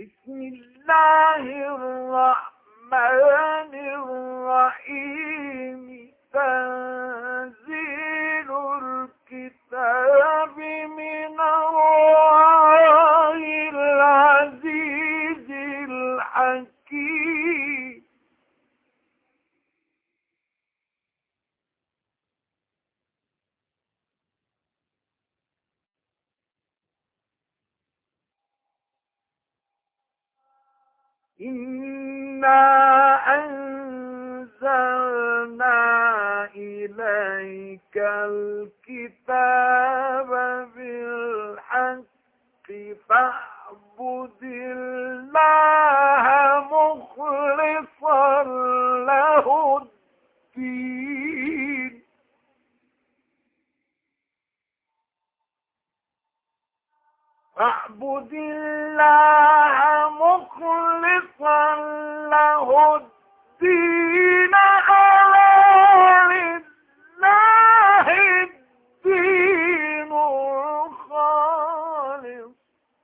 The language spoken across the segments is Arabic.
بسم الله الرحمن الرحيم تنزيل الكتاب من الله العزيز الحكيم إنا أنزلنا إليك الكتاب بالحق فاعبد الله مخلصا له الدين فاعبد الله مخلصا له الدين ألا لله الدين الخالص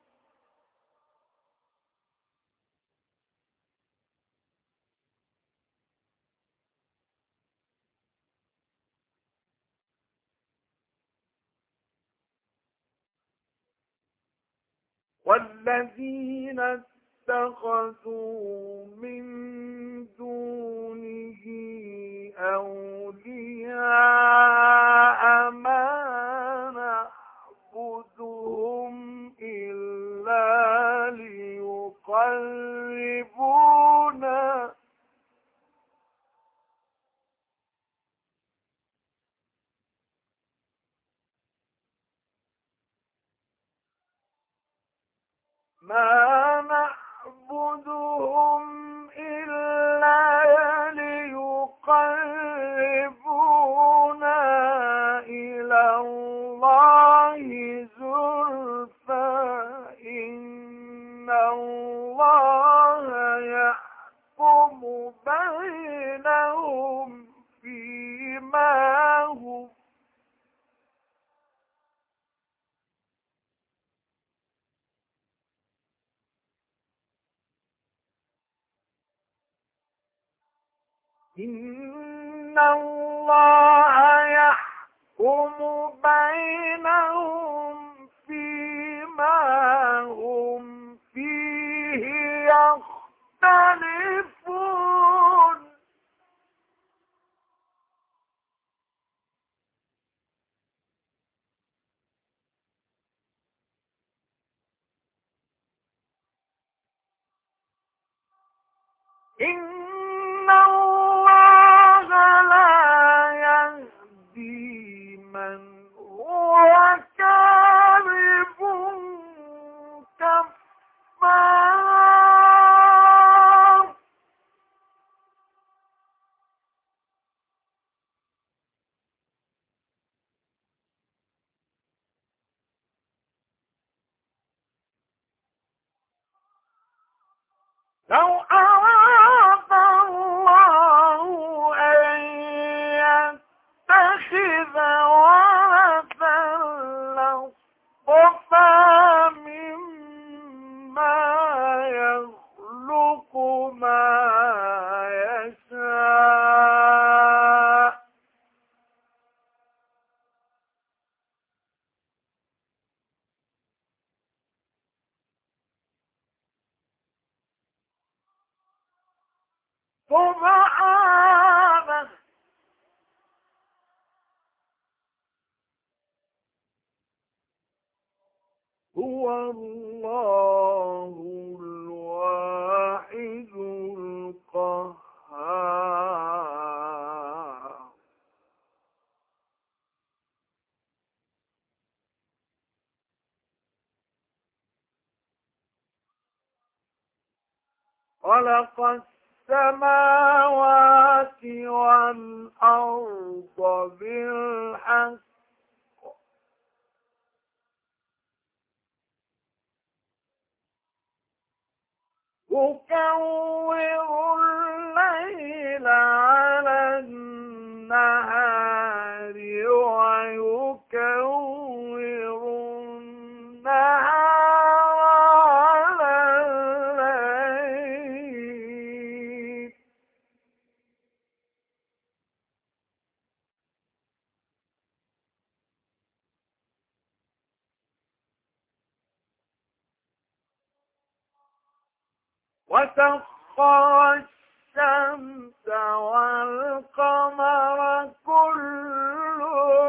والذين اتخذوا من دونه أولياء ما نعبدهم إلا ليقربونا إلى الله زلفى إن الله يحكم بينهم فيما هم إن الله يحكم بينهم فيما هم فيه يختلفون إن الله لا يهدي من هو كاذب كفار لو أراد الله أن يتخذ ولدا لاصطفى مما يخلق ما يشاء سبحانه هو الله الواحد القهار خلق السماوات والأرض بالحق يكور الليل على النهار ويكور النهار على وسخر الشمس والقمر كل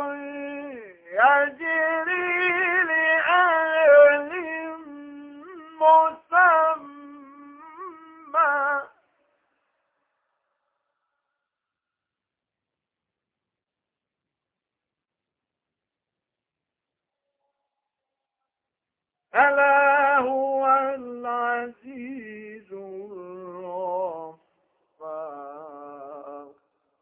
يجري لأجل مسمى ألا هو العزيز الغفار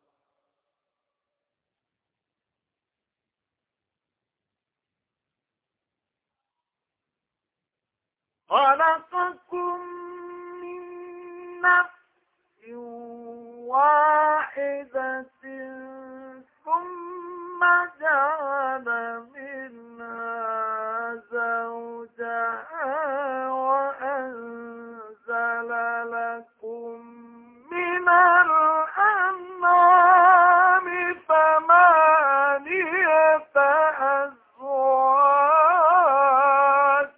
خلقكم من نفس واحدة ثم جعل منها زوجها وأنزل لكم من الأنعام ثمانية أزواج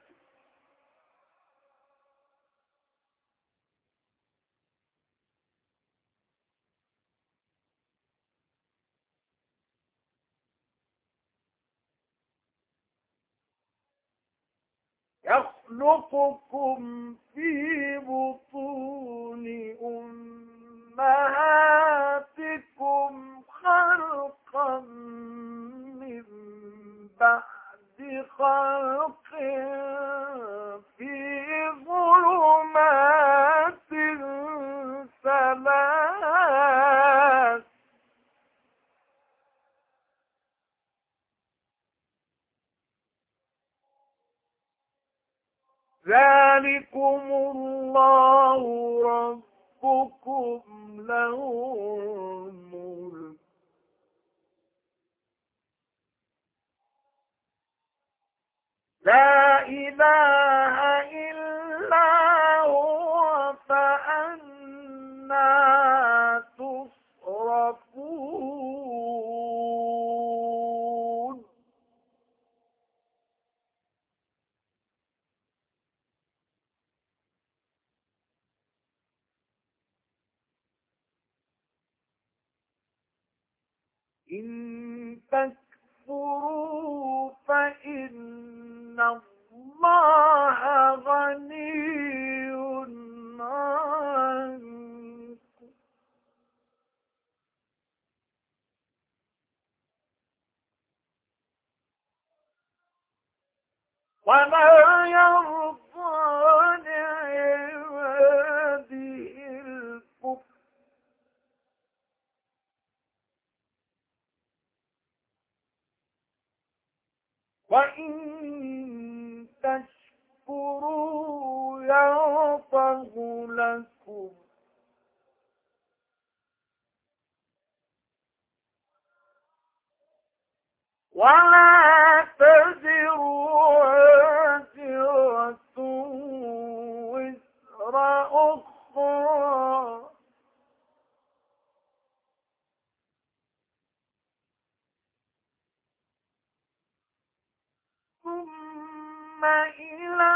يخلقكم في بطون أمهاتكم خلقا من بعد خلق في ظلمات ثلاث ذلكم الله ربكم له الملك لا إله إلا هو فأنى تصرفون إن تكفروا فإن الله غني عنكم ولا يرضى لعباده الكفر وإن تشكروا يرضه لكم ولا تزر وازرة وزر أخرى ثم إلى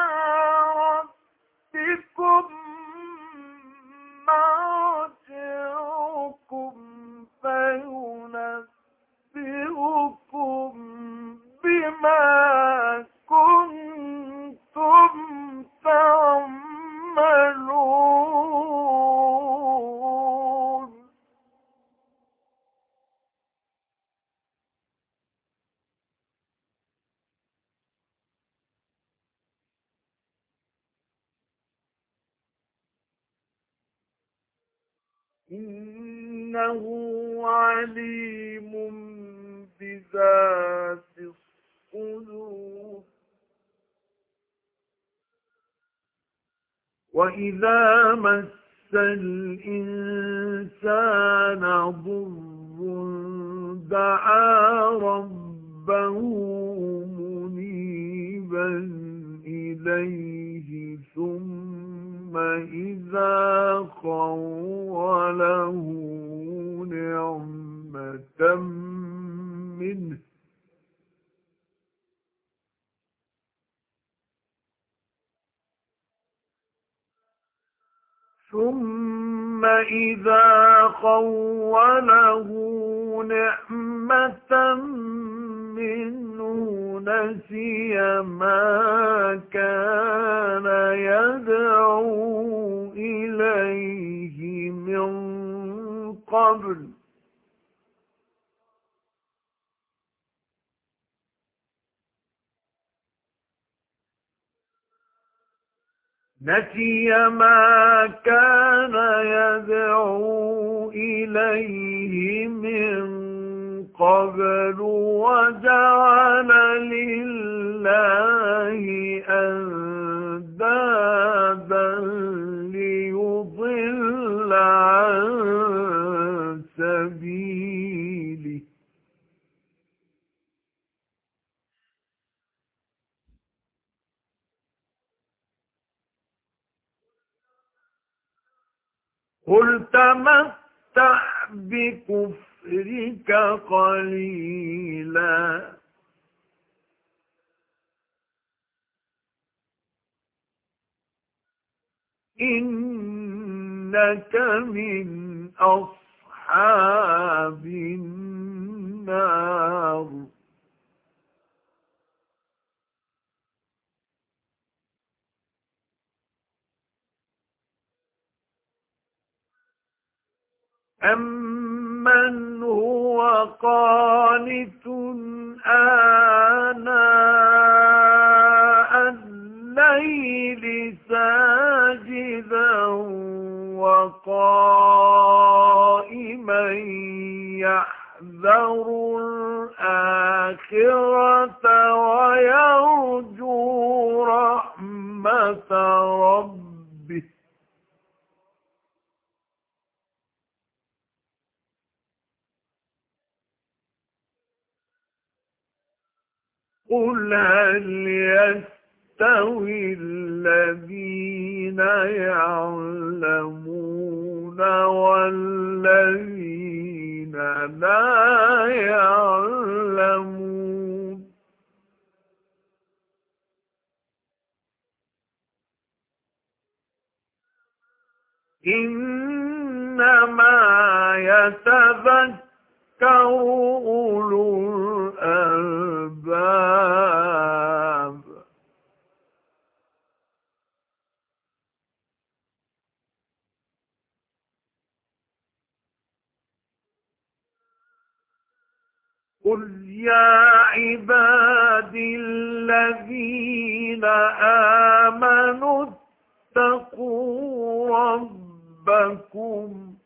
ربكم مرجعكم فينبئكم بما كنتم تعملون إنه عليم بذات الصدور وإذا مس الإنسان ضر دعا ربه منيبا إليه ثم إذا خوله نعمة منه ثم إذا خوله نعمة منه نسي ما كان يدعو إليه من قبل وجعل لله أندادا ليضل عن سبيله قل تمتع بكفرك قليلا إنك من أصحاب النار أمن هو قانت آناء الليل ساجدا وقائما يحذر الآخرة ويرجو رحمة ربه قل هل يستوي الذين يعلمون والذين لا يعلمون إنما يتذكر أولو الألباب قل يا عبادي الذين آمنوا اتقوا ربكم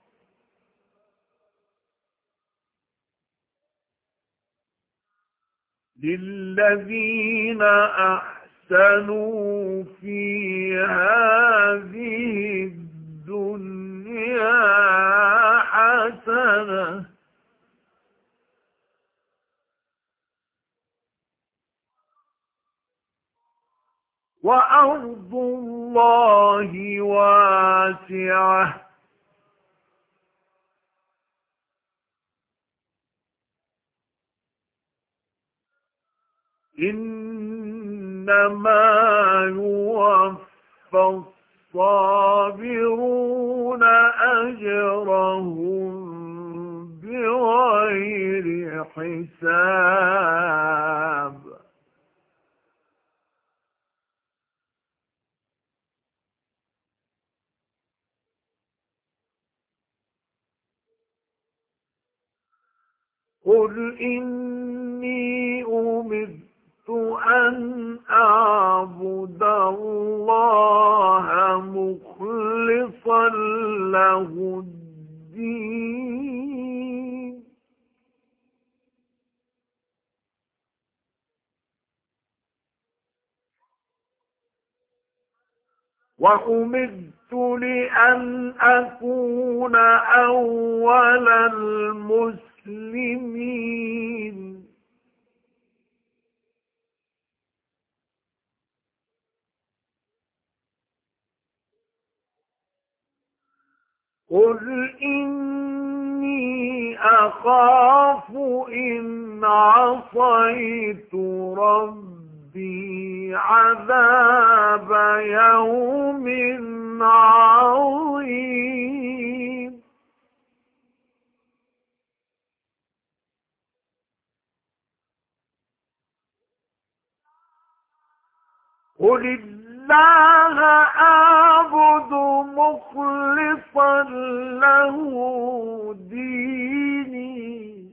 للذين أحسنوا في هذه الدنيا حسنة وأرض الله واسعة إنما يوفى الصابرون أجرهم بغير حساب قل إني أمرت أن أعبد الله مخلصا له الدين وأمرت لأن أكون أول المسلمين قل إني أخاف إن عصيت ربي عذاب يوم عظيم قل الله أعبد مخلصا له ديني.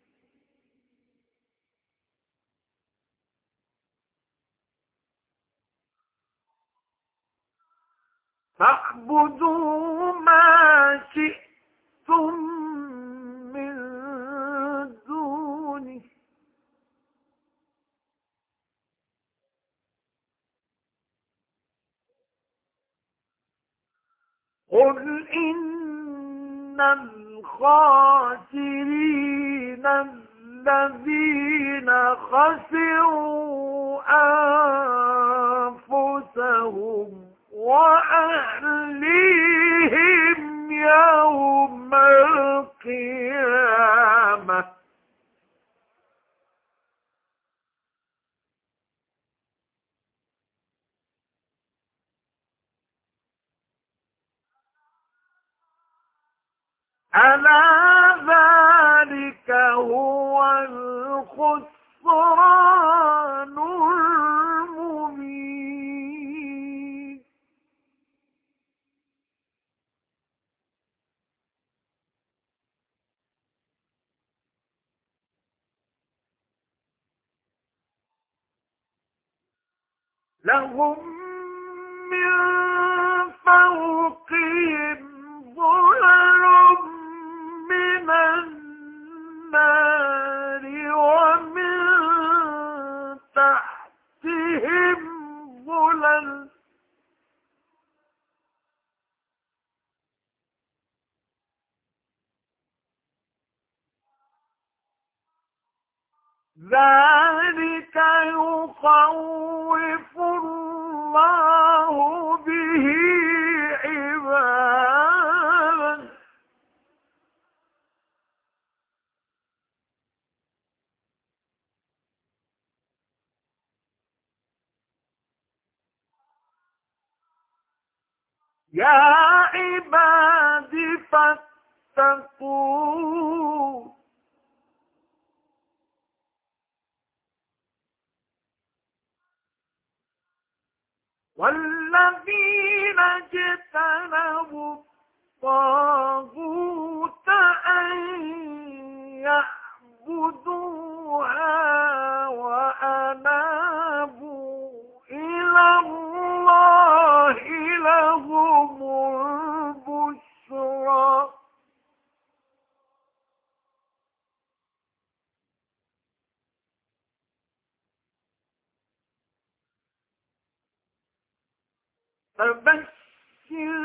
فاعبدوا ما شئتم من دونه قل إن الخاسرين الذين خسروا أنفسهم وأهليهم يوم القيامة. ألا ذلك هو الخسران المبين. لهم من فوقهم ظلل من النار ومن تحتهم ظلل ذلك يخوف الله به عباده. يا عباد فاتقون والذين اجتنبوا الطاغوت أن يعبدوها وأنابوا إلى الله لهم البشرى. فبشر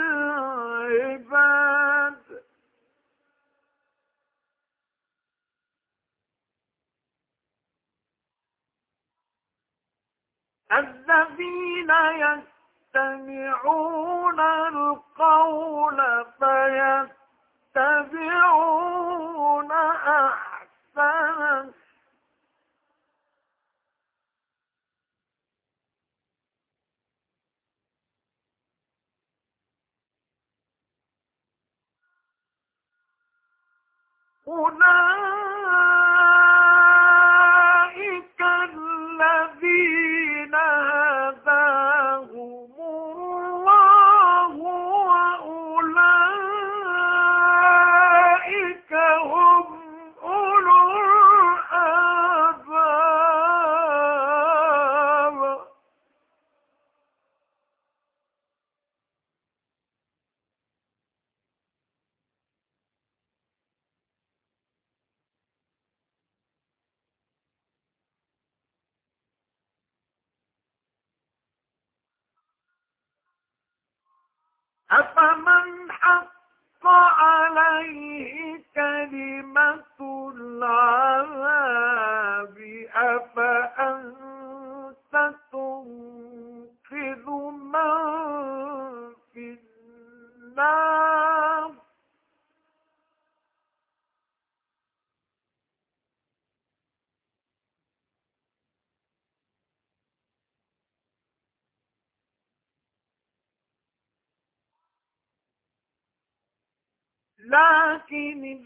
عباد الذين يستمعون القول فيتبعون أحسنه. أولئك الذين هداهم الله وأولئك هم أولو الألباب. أفمن حق عليه كلمة العذاب أفأنت تنقذ من في النار. لكن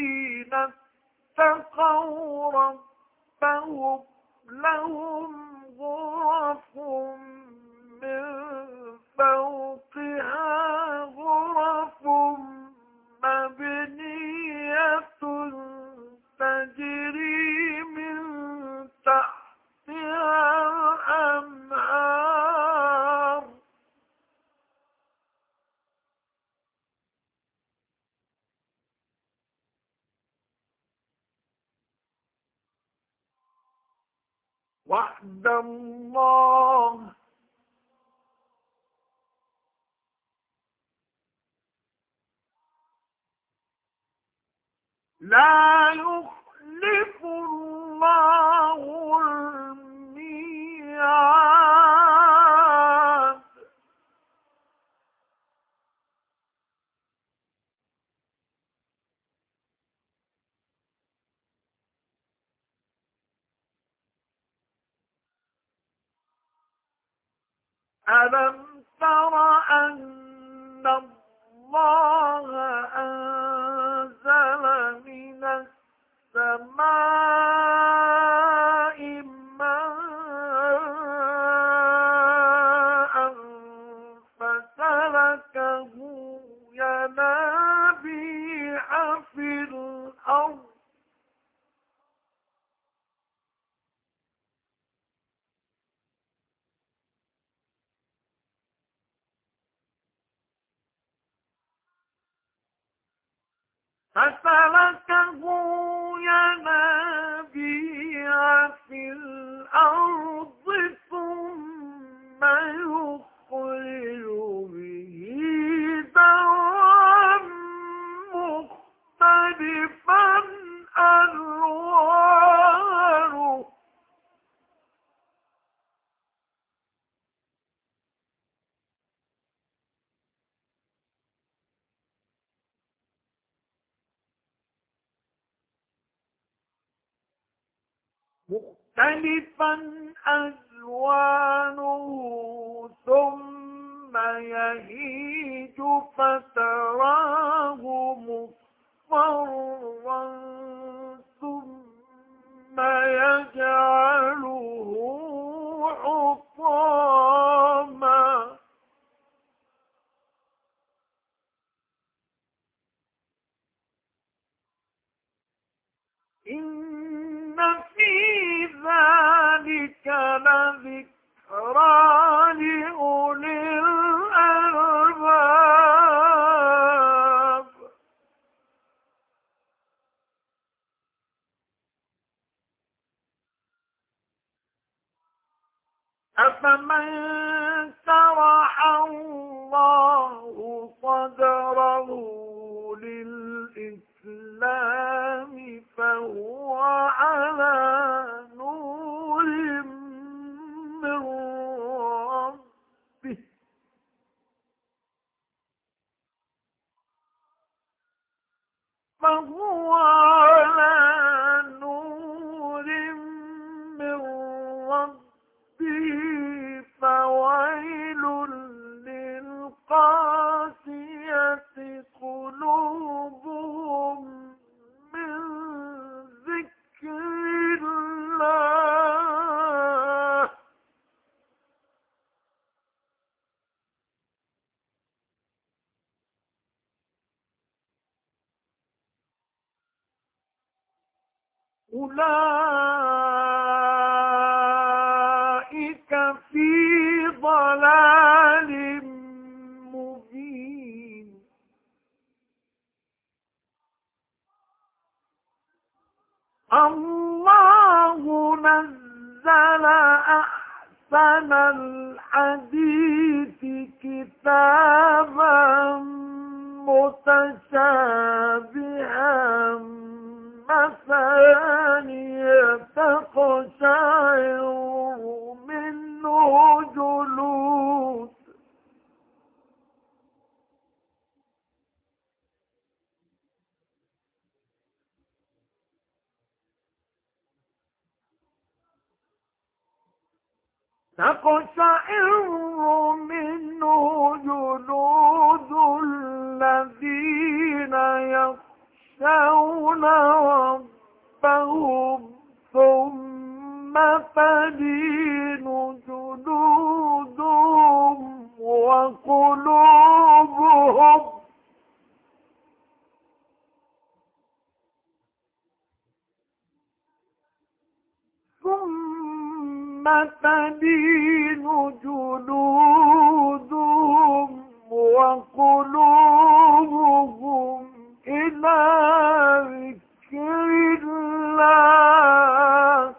الذين اتقوا ربهم لهم غرف من فوقها غرف مبنية تجري من تحتها الأنهار وعد الله لا يخلف الله الميعاد ألم تر أن الله أنزل من السماء ماء فسلكه ينابيع في الأرض ثم يخرج به زرعا مختلفا ألوانه ثم يهيج فتراه مصفرا ثم يجعله حطاما إن في ذلك لذكرى لأولي الألباب أفمن شرح الله صدره للإسلام فهو على نور من ربه فويل للقاسية قلوبهم من ذكر الله أولئك في ضلال مبين الله نزل أحسن الحديث كتابا متشابها مثانية تقشعر منه جلود الذين يخشون ربهم ثم تلين تلين جلودهم وقلوبهم إلى ذكر الله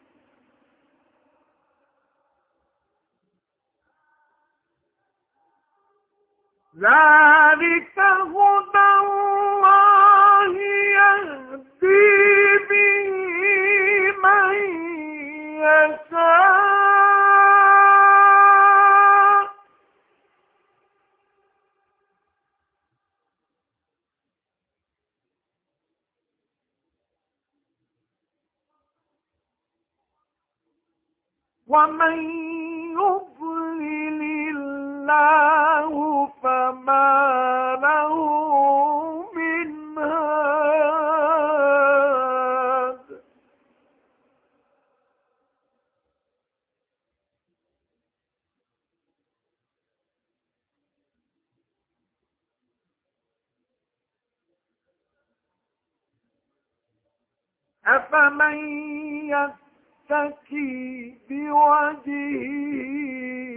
ذلك هدى الله يهدي به من يشاء ومن يضلل الله فما له من هاد أفمن يتكي بوجهه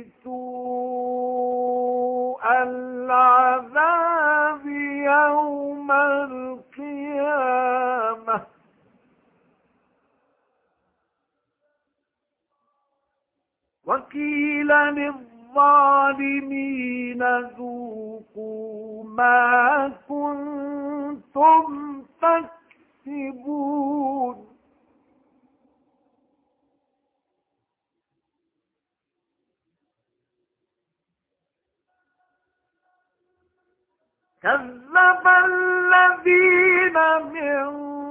سوء العذاب يوم القيامة وقيل للظالمين ذوقوا ما كنتم تكسبون كذب الذين من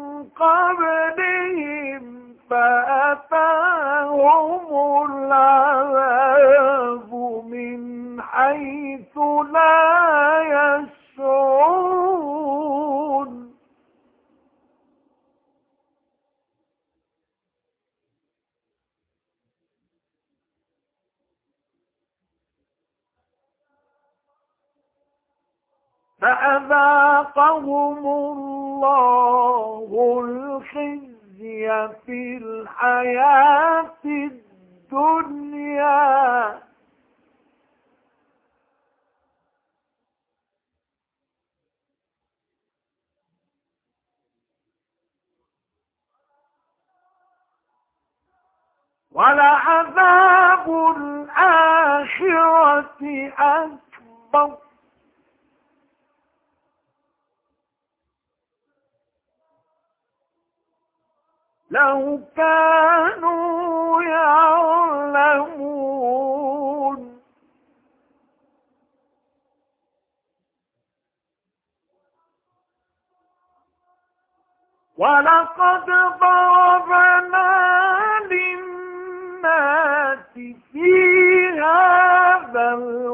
قبلهم فأتاهم العذاب من حيث لا يشعرون فأذاقهم الله الخزي في الحياة الدنيا ولعذاب الآخرة أكبر لو كانوا يعلمون ولقد ضربنا للناس في هذا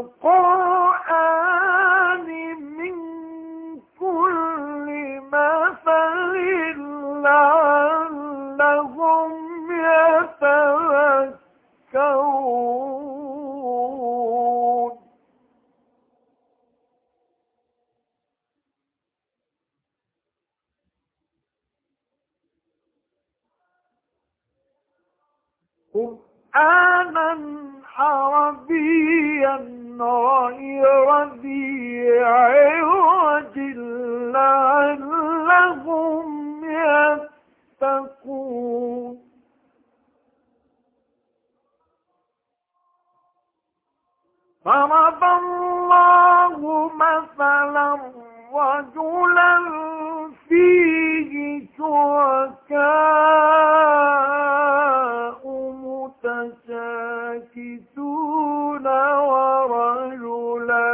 القرآن من كل مثل لعلهم يتذكرون قرآنا عربيا غير ذي عوج لعلهم يتقون ضرب الله مثلا رجلا فيه شركاء متشاكسون ورجلا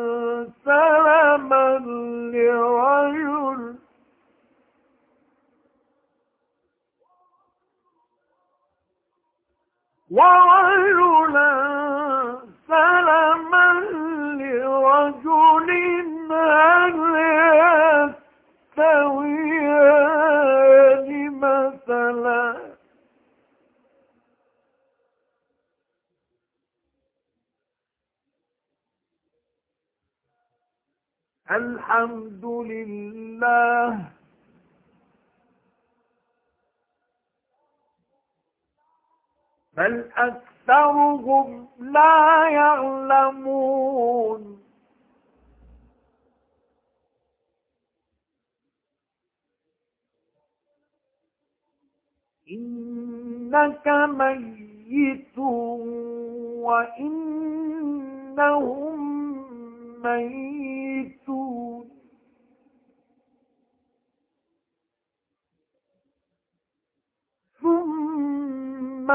سلما لرجل سلما لرجل هل يستويان مثلا الحمد لله بل أكثر أكثرهم لا يعلمون إنك ميت وإنهم ميتون ثم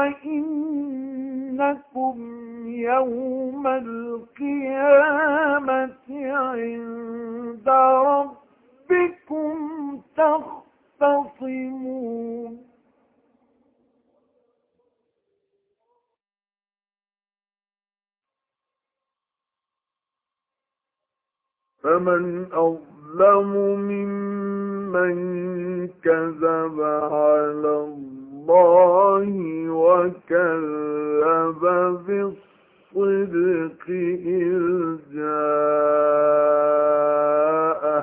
إنكم يوم القيامة عند ربكم تختصمون فمن أظلم ممن كذب على الله وكذب بالصدق إذ جاءه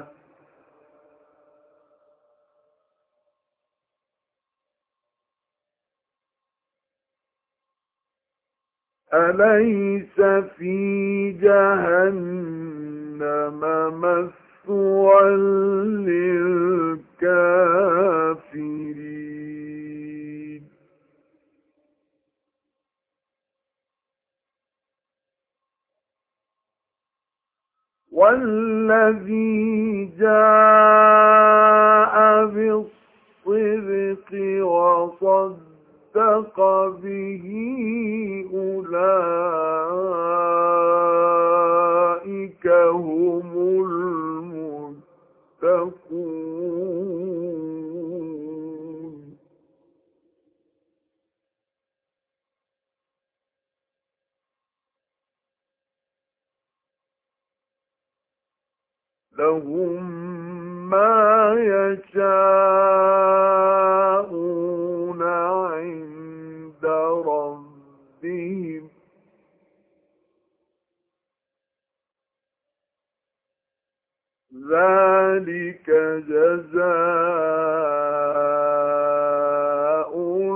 أليس في جهنم مثوى للكافرين والذي جاء بالصدق وصدق به أولئك هم المتقون لهم ما يشاءون عند ربهم ذلك جزاء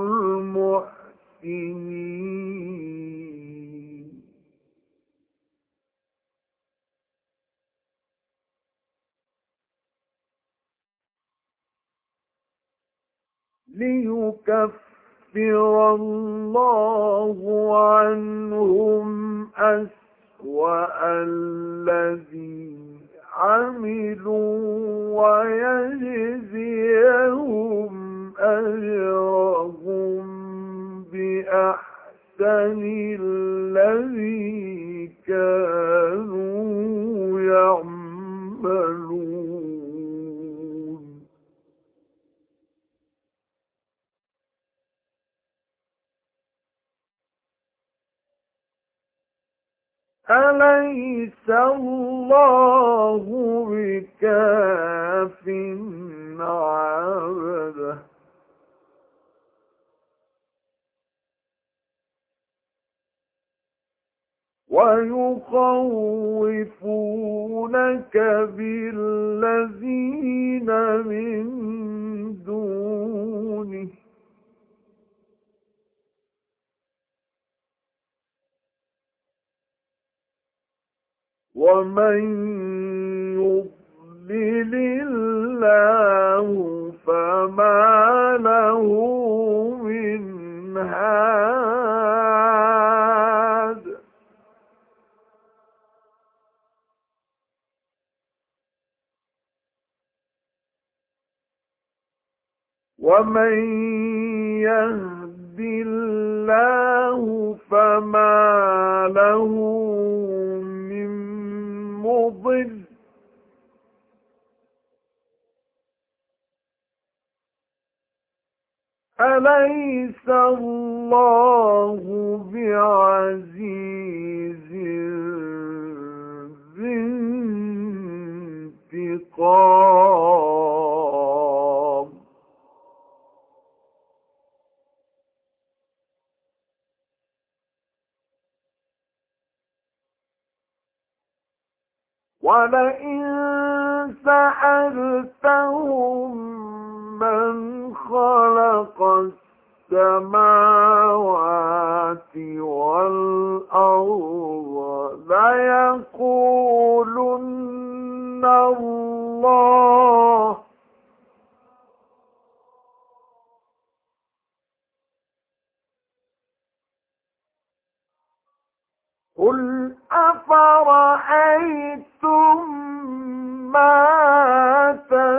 المحسنين ليكفر الله عنهم أسوأ الذي عملوا ويجزيهم أجرهم بأحسن الذي كانوا يعملون أليس الله بكاف عبده ويخوفونك بالذين من دونه ومن يضلل الله فما له من هاد ومن يهد الله فما له من مضل أليس الله بعزيز ذي انتقام ولئن سألتهم من خلق السماوات والأرض ليقولن الله قل أفرأيتم ما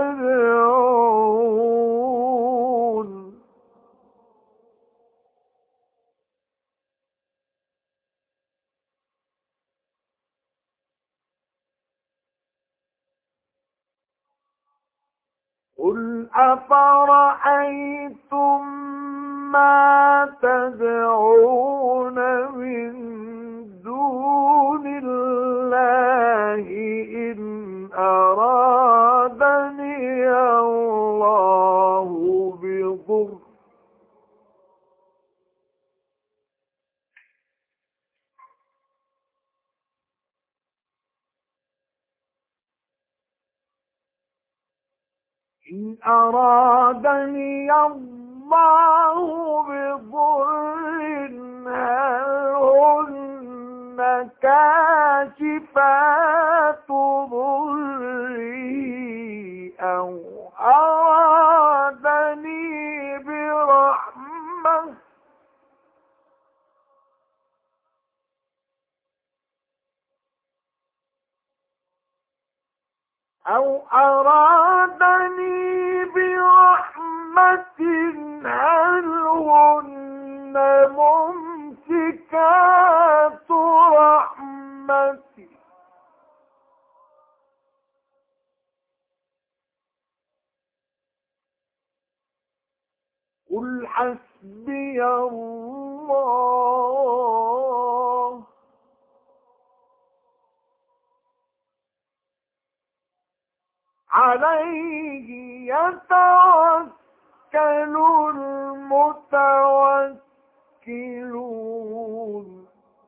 تدعون قل أفرأيتم ما تدعون من دون الله إن أرادني الله بضر إن أرادني الله بضر هل هن كاشفات ضري أو أرادني برحمة هل هن ممسكات رحمتي قل حسبي الله عليه يتوكل المتوكلون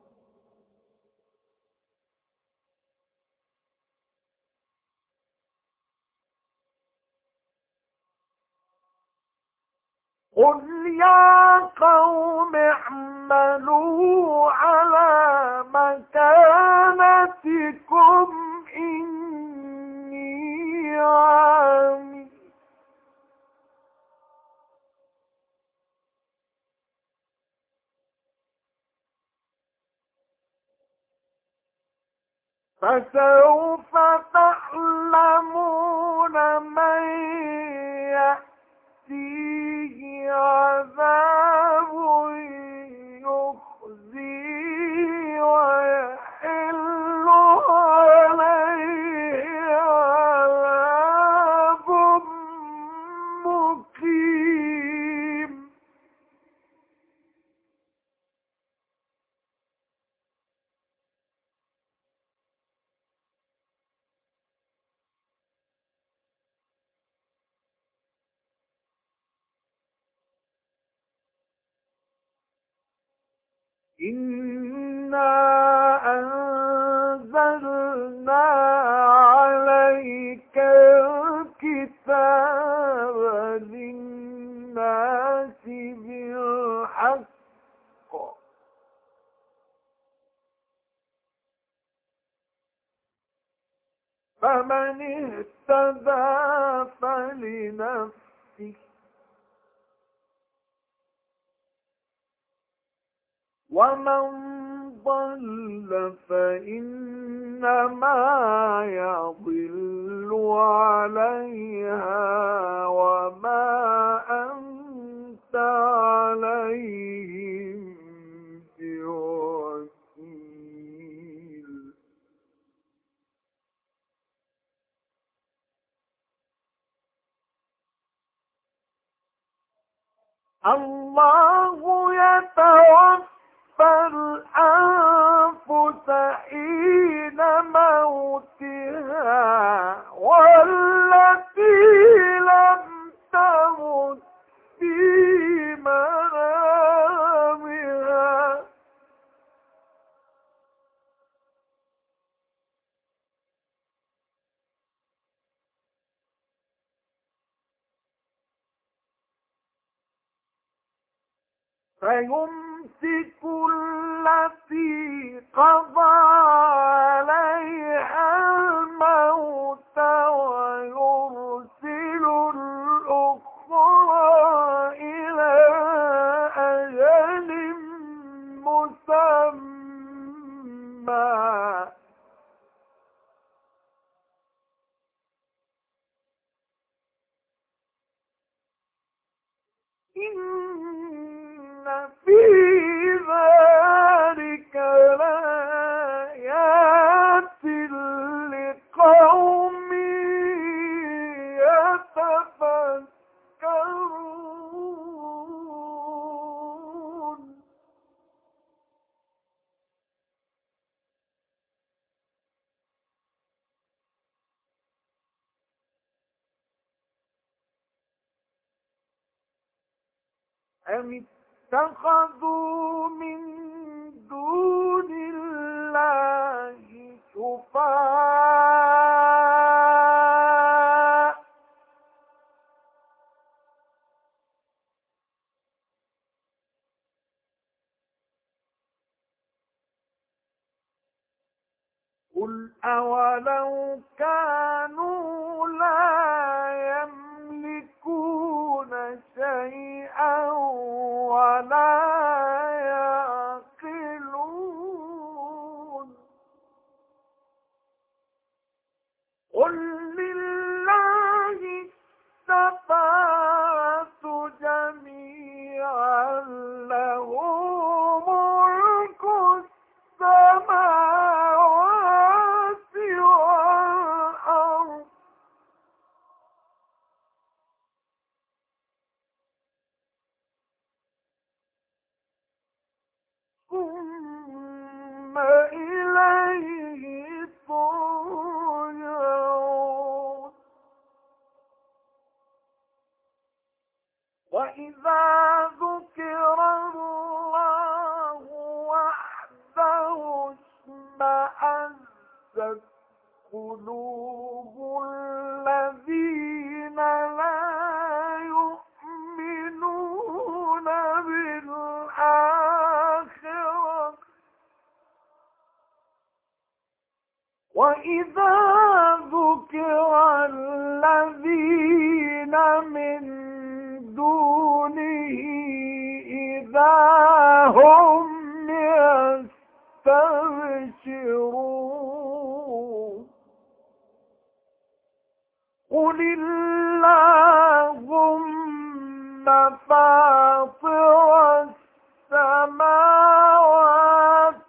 قل يا قوم اعملوا على مكانتكم إني عامل فسوف تعلمون من يأتيه عذاب يخزيه ويحل عليه عذاب مقيم إنا أنزلنا عليك الكتاب للناس بالحق فمن اهتدى فلنفسه ومن ضل فإنما يضل عليها وما أنت عليهم بوكيل الله يتوفى فالأنفس حين موتها والتي لم تمت في منامها فيمسك التي قضى عليها الموت ويرسل الأخرى إلى أجل مسمى إن في ذلك لآيات لقوم يتفكرون أم اتخذوا من دون الله شفعاء قل أولو كانوا لا يملكون شيئا ولا يعقلون قل لله الشفاعة جميعا له ملك السماوات والأرض ثم إليه ترجعون وإذا ذكر الله وحده اشمأزت قلوب الذين لا يؤمنون بالآخرة وإذا ذكر الذين من دونه إذا هم يستبشرون قل اللهم فاطر السماوات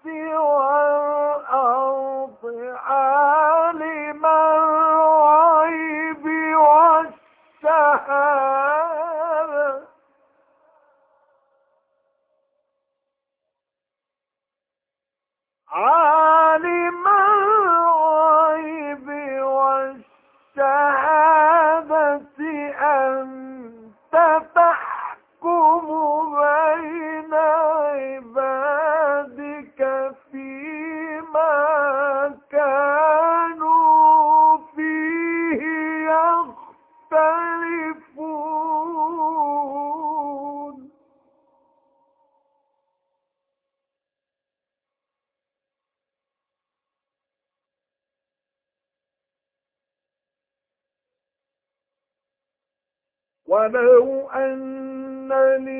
والأرض عالم الغيب والشهادة عالم الغيب والشهادة أنت تحكم بين عبادك فيما كانوا فيه يختلفون ولو أن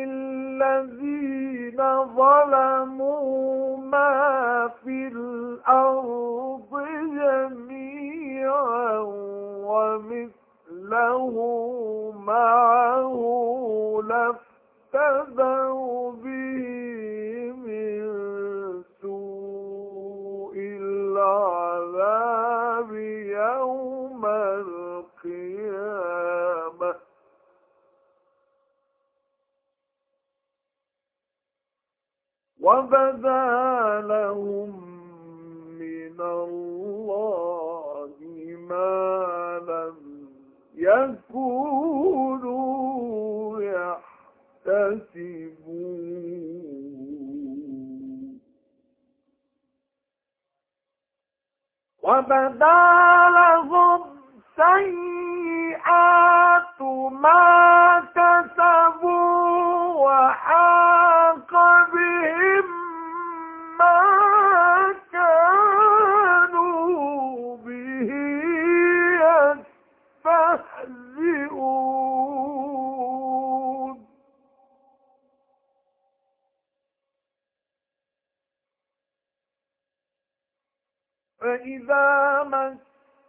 للذين ظلموا ما في الأرض جميعا ومثله معه لافتدوا به من سوء العذاب يوم القيامة وبدا لهم من الله ما لم يكونوا يحتسبون وبدا لهم سيئات ما كسبوا وحاق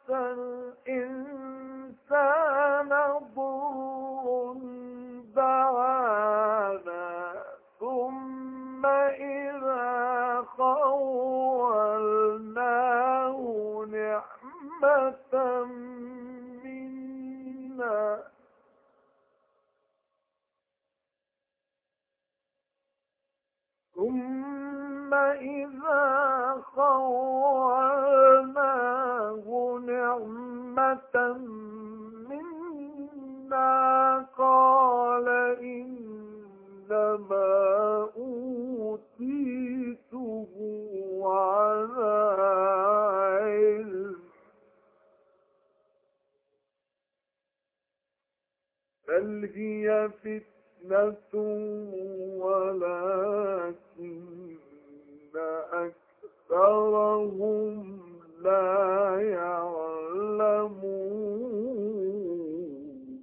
الإنسان ضر دعانا ثم إذا خولناه نعمة منا قال إنما أوتيته على علم بل هي فتنة ولكن أكثرهم لا يعلمون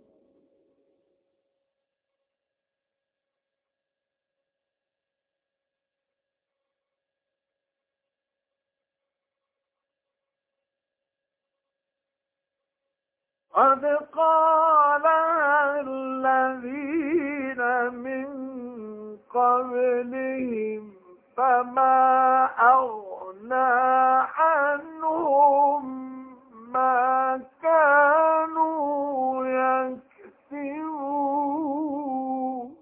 قد قالها الذين من قبلهم فما أغنى عنهم ما كانوا يكسبون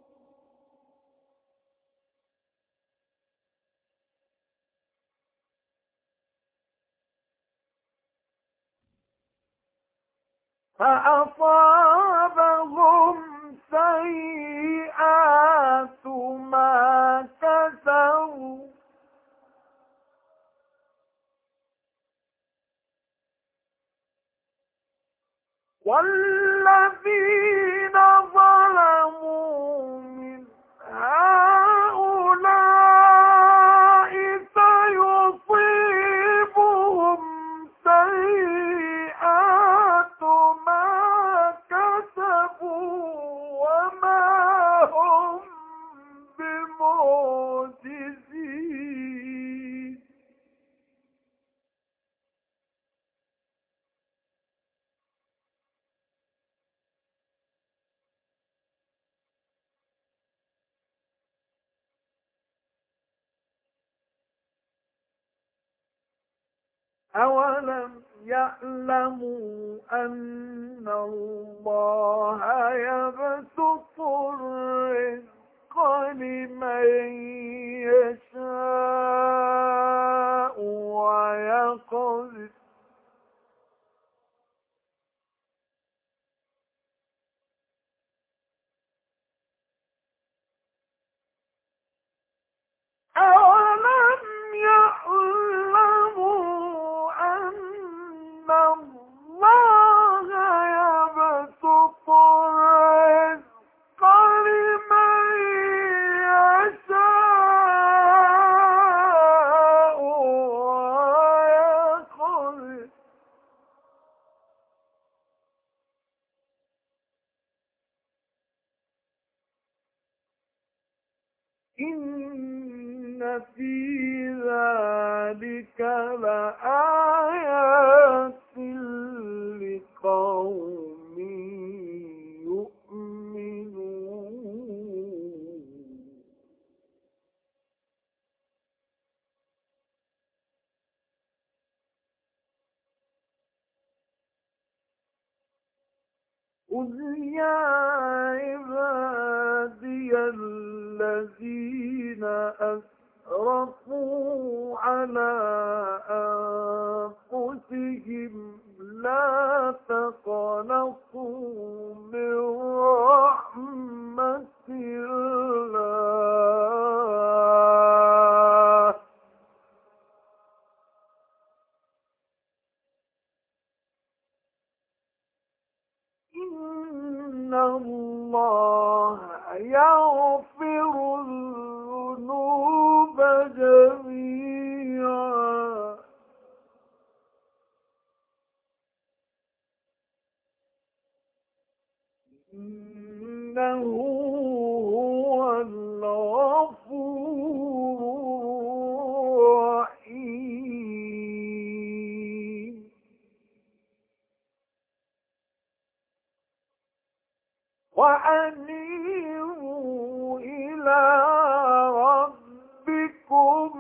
فأصابهم سيئات ما كسبوا والذين ظلموا من هؤلاء سيصيبهم سيئات ما كسبوا وما هم بمعجزين أولم يعلموا أن الله يبسط الرزق لمن يشاء ويقدر أولم يعلموا أن الله يبسط الرزق لمن يشاء ويقدر إن في ذلك لآيات لقوم يؤمنون قل يا عبادي الذين أسرفوا على أنفسهم لا تقنطوا من رحمة الله إن الله يغفر الذنوب جميعا إنه هو الغفور الرحيم وأنيبوا إلى ربكم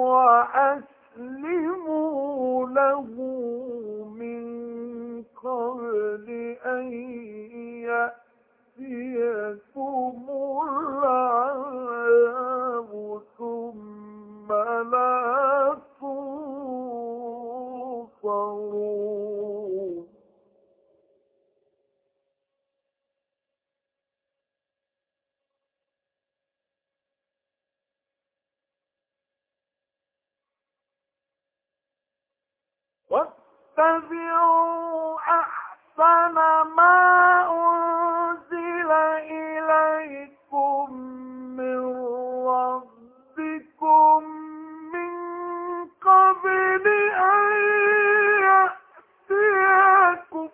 وأسلموا له من قبل أن يأتيكم العذاب ثم لا تنصرون. واتبعوا أحسن ما أنزل إليكم من ربكم من قبل أن يأتيكم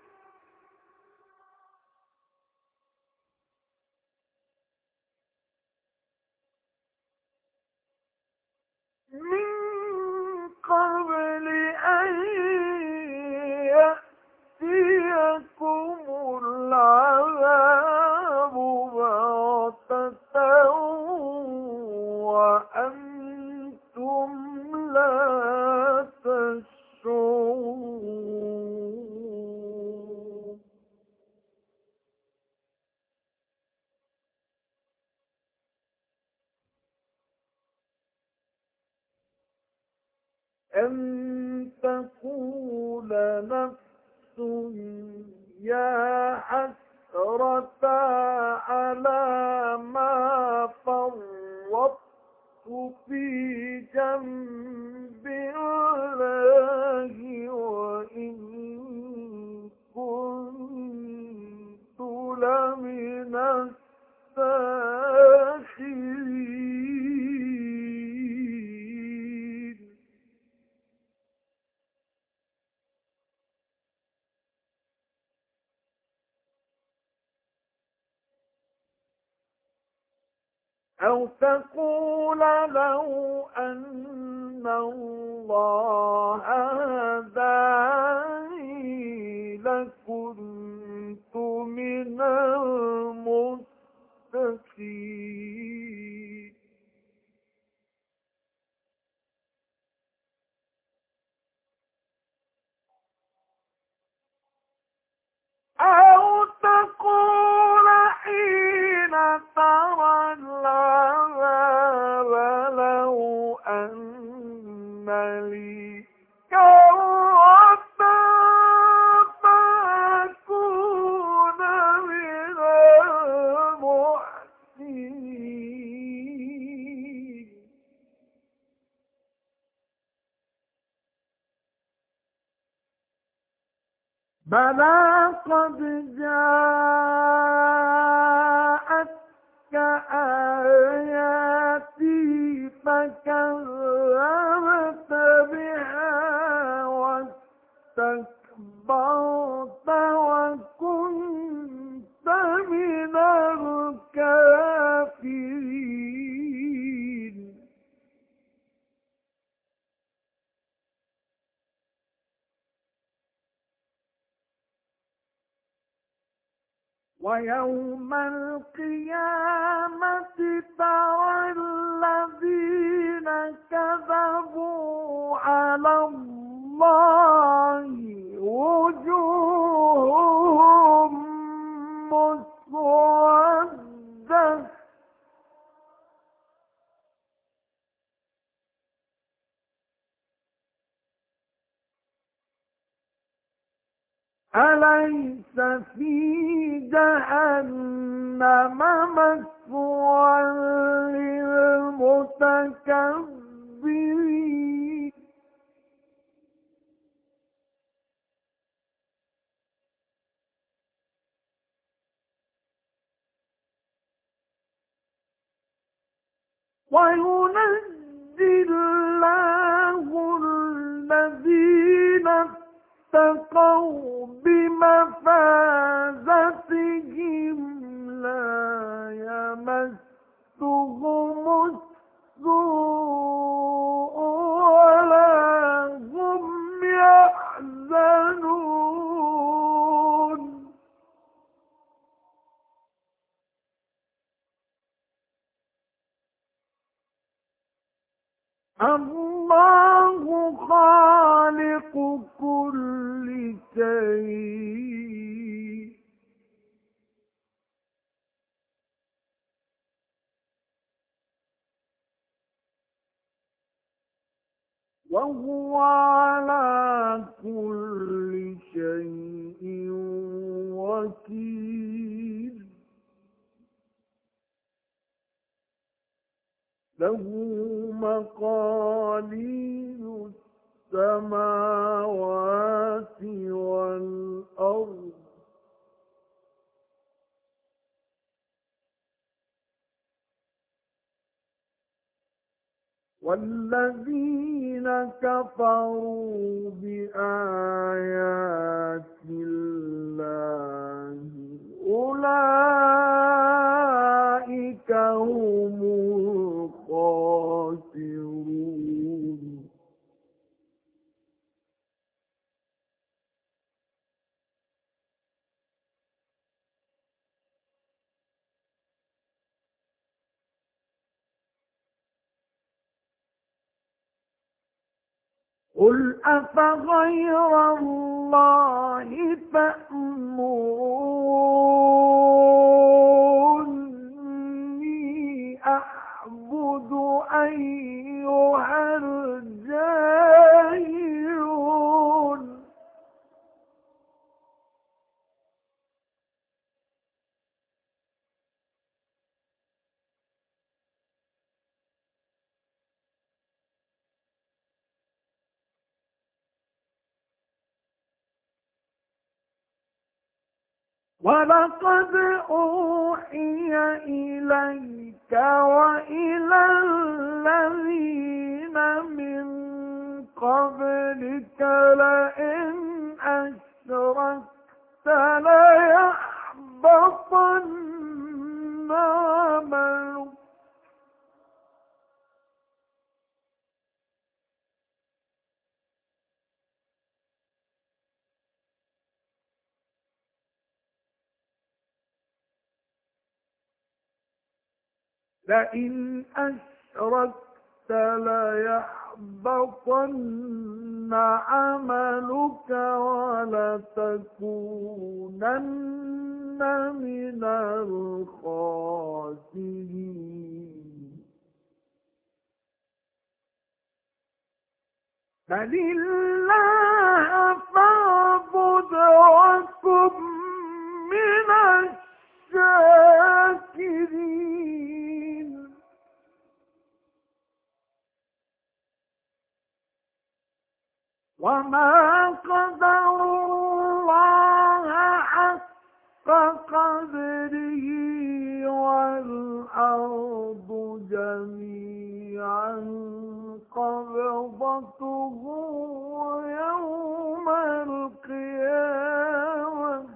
العذاب بغتة وأنتم لا تشعرون. أن تقول نفس يا حسرة على ما فرطت في جنب الله وإن كنت لمن الساخرين. أو تقول لو أن الله هداني لكنت من المتقين. أو تقول حين ترى العذاب لو أن لي كرة فأكون من المحسنين. بلى قد جاءتك آياتي فكذبت بها واستكبرت وكنت من الكافرين. ويوم القيامة ترى الذين كذبوا على الله وجوههم مسودة أليس في جهنم مثوى للمتكبرين. وينجي الله الذين اتقوا بمفازتهم لا يمسهم السوء ولا هم يحزنون. له مقاليد السماوات والأرض والذين كفروا بآيات الله أولئك هم الخاسرون. قل أفغير الله تأمروني أعبد أيها الجاهلون. ولقد أوحي إليك وإلى الذين من قبلك لئن أشركت ليحبطن عملك لئن أشركت ليحبطن عملك ولتكونن من الخاسرين. بل الله فاعبد وكن من الشاكرين. وما قدروا الله حق قدره والأرض جميعا قبضته يوم القيامة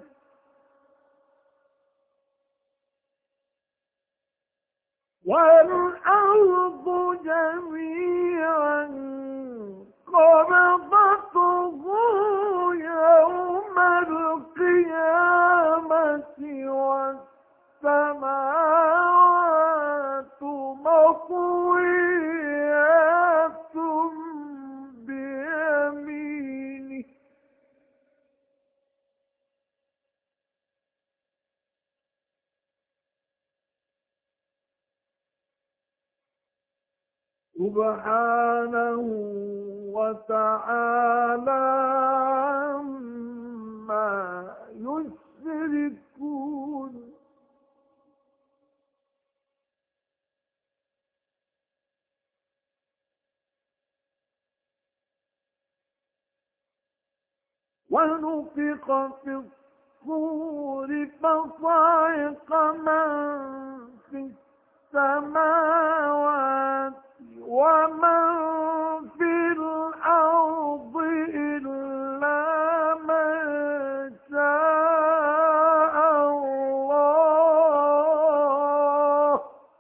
والأرض جميعا قبضته يوم القيامة والسماوات مطويات بيمينه سبحانه وتعالى عما يشركون. ونفخ في الصور فصعق من في السماوات ومن في الأرض إلا من شاء الله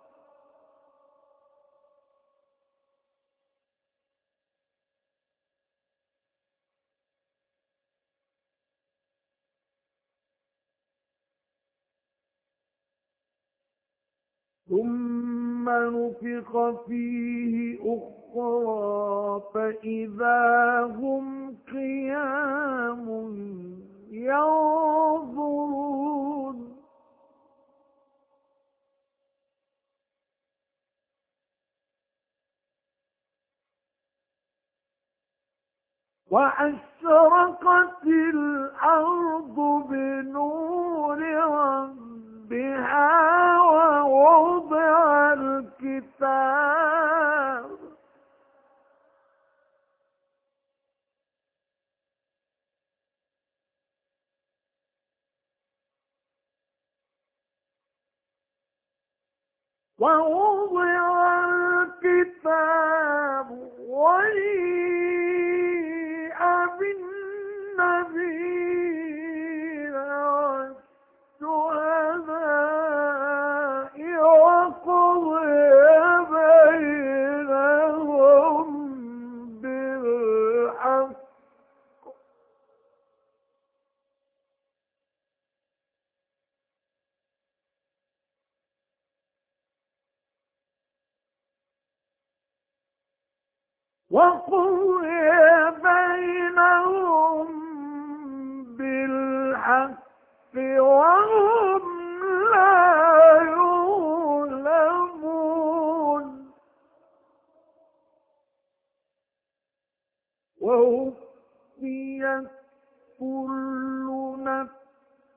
ثم نفخ فيه أخرى فإذا هم قيام ينظرون. وأشرقت الأرض بنور ربها ووضع الكتاب ووضع الكتاب وجيء بالنبيين والشهداء وقضي بينهم بالحق وقضي بينهم بالحق وهم لا يظلمون ووفيت كل نفس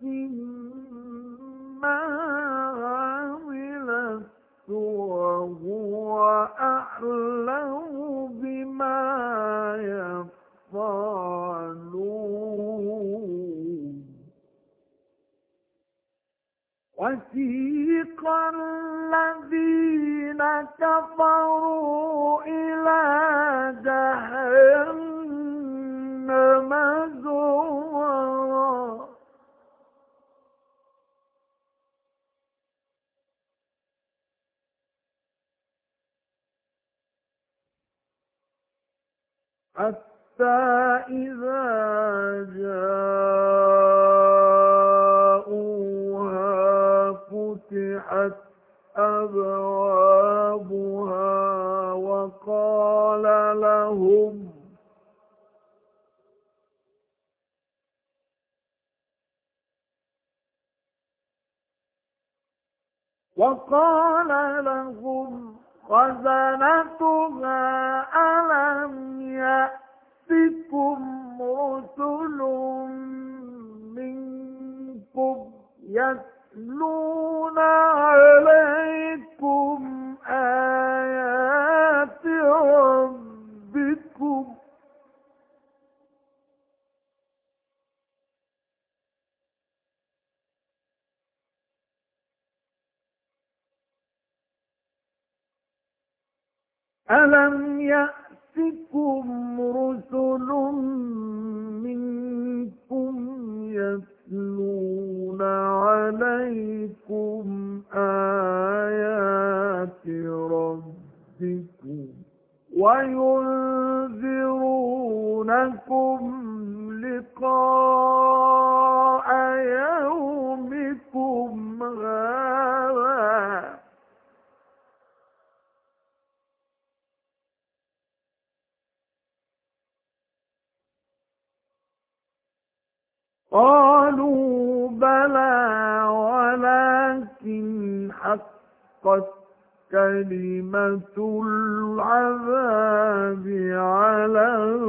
ما عملت وهو أعلم بما يفعلون وسيق الذين كفروا إلى جهنم زمرا حتى إذا جاءوها فتحت أبوابها وقال لهم خزنتها ألم يأتكم رسل منكم يتلون عليكم آيات ربكم ألم يأتكم رسل منكم يتلون عليكم آيات ربكم وينذرونكم لقاء يومكم هذا قالوا بلى ولكن حقت كلمة العذاب على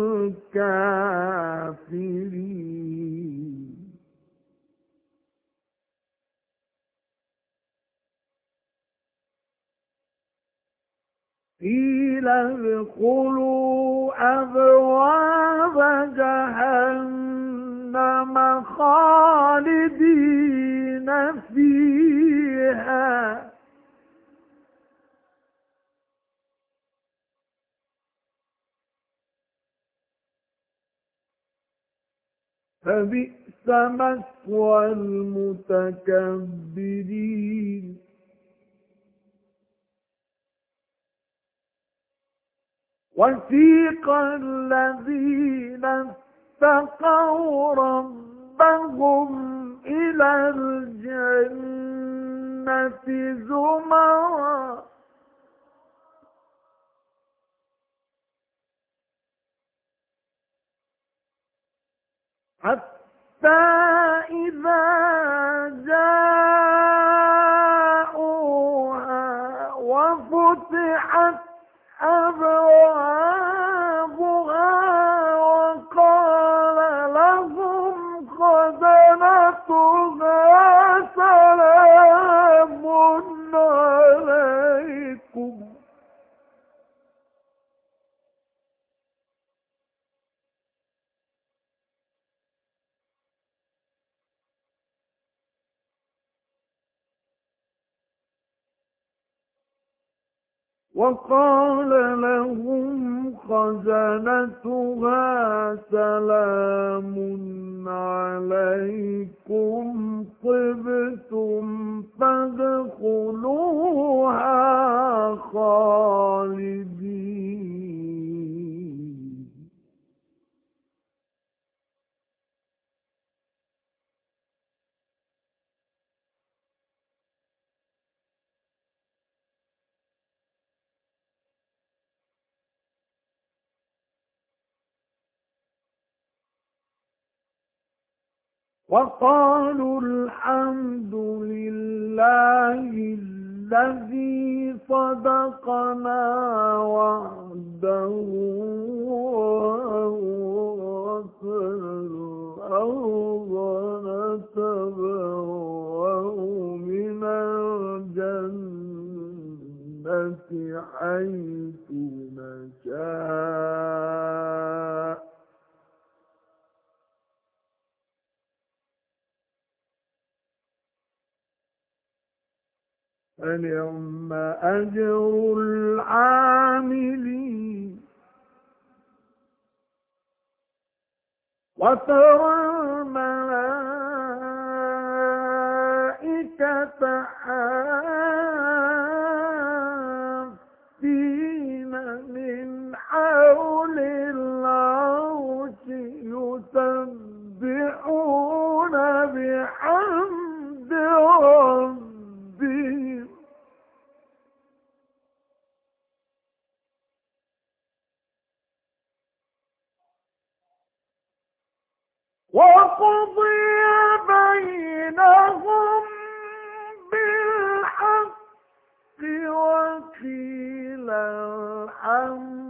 الكافرين قيل ادخلوا أبواب جهنم خالدين فيها فبئس مثوى المتكبرين وسيق الذين اتقوا ربهم إلى الجنة زمرا حتى إذا جاءوها وفتحت أبوابها وقال لهم خزنتها سلام عليكم وقال لهم خزنتها سلام عليكم طبتم فادخلوها خالدين. وقالوا الحمد لله الذي صدقنا وعده وأورثنا الأرض نتبوأ من الجنة حيث نشاء فنعم أجر العاملين. وترى الملائكة حافين من حول العرش يسبحون بحمد ربهم وقضي بينهم بالحق وقيل الحمد